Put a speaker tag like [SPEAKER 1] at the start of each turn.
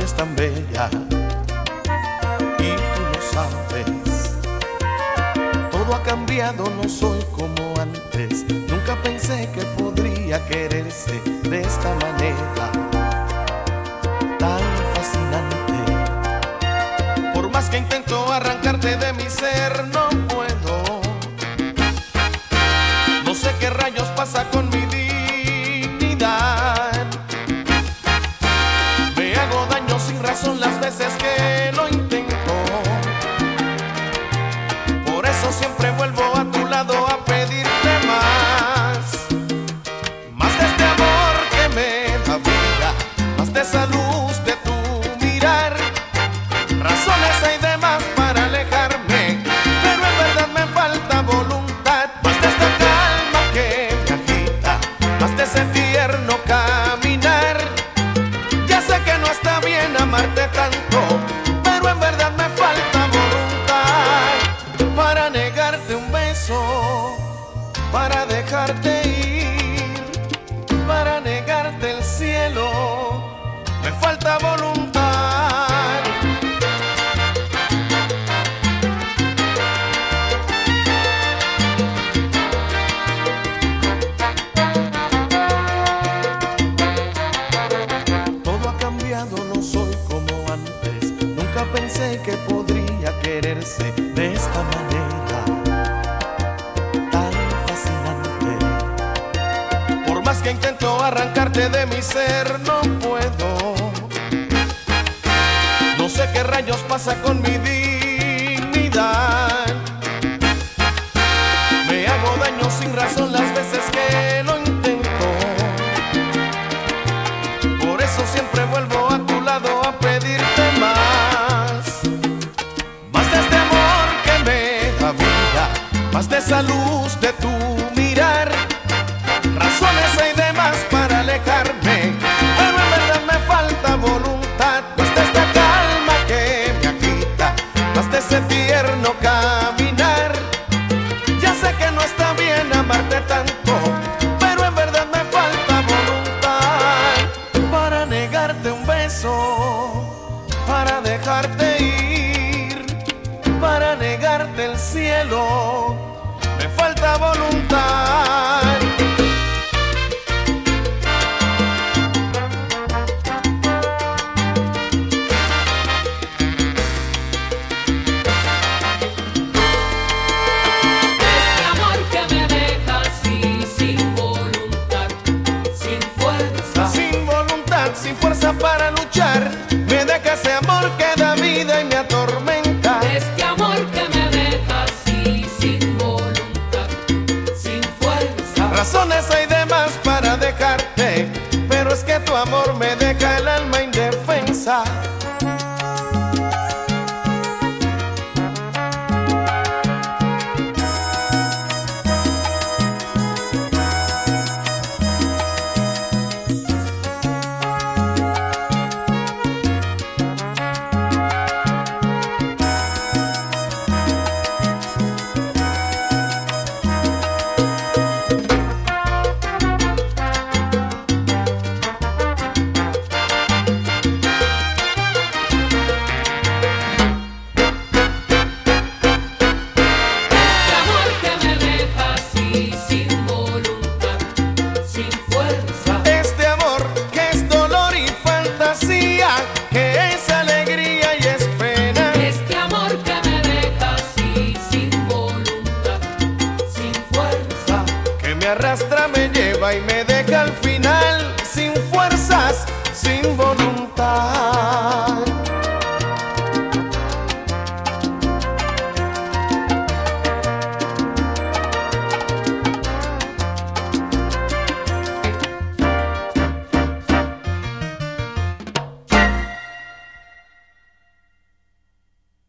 [SPEAKER 1] es tan bella y tú lo sabes. Todo ha cambiado, no soy como antes. Nunca pensé que podría quererse de esta manera tan fascinante. Por más que intento arrancarte de mi ser, no puedo. No sé qué rayos pasa con mi dignidad. Me hago daño sin razón las veces que lo intento. Por eso siempre vuelvo a tu lado a pedirte más. Más de este amor que me da vida, más de esa luz de tu mirar. Razones hay de más para alejarme, pero en verdad me falta voluntad. Más de esta calma que me agita, más de ese tierno caminar. Ya sé que no está bien amarte tanto, pero en verdad me falta voluntad para negarte un beso, para dejarte ir, para negarte el cielo. Me falta voluntad. Todo ha cambiado, no soy como antes. Nunca pensé que podría quererse de esta manera tan fascinante. Por más que intento arrancarte de mi ser, no puedo. No sé qué rayos pasa con mi dignidad. Me hago daño sin razón las veces que lo intento. Por eso siempre vuelvo a tu lado a pedirte más. Más de este amor que me da vida, más de esa luz de tu mirar. Razones hay de más para alejarme, pero en verdad me falta voluntad. Más de esta calma que me agita, más de ese tierno caminar. Ya sé que no está bien amarte tanto, pero en verdad me falta voluntad para negarte un beso, para dejarte ir, para negarte el cielo. Me falta voluntad. Sin fuerza para luchar, me deja ese amor que da vida y me atormenta.
[SPEAKER 2] Este amor que me deja así, sin voluntad, sin fuerza.
[SPEAKER 1] Razones hay de más para dejarte, pero es que tu amor me deja el alma indefensa. Que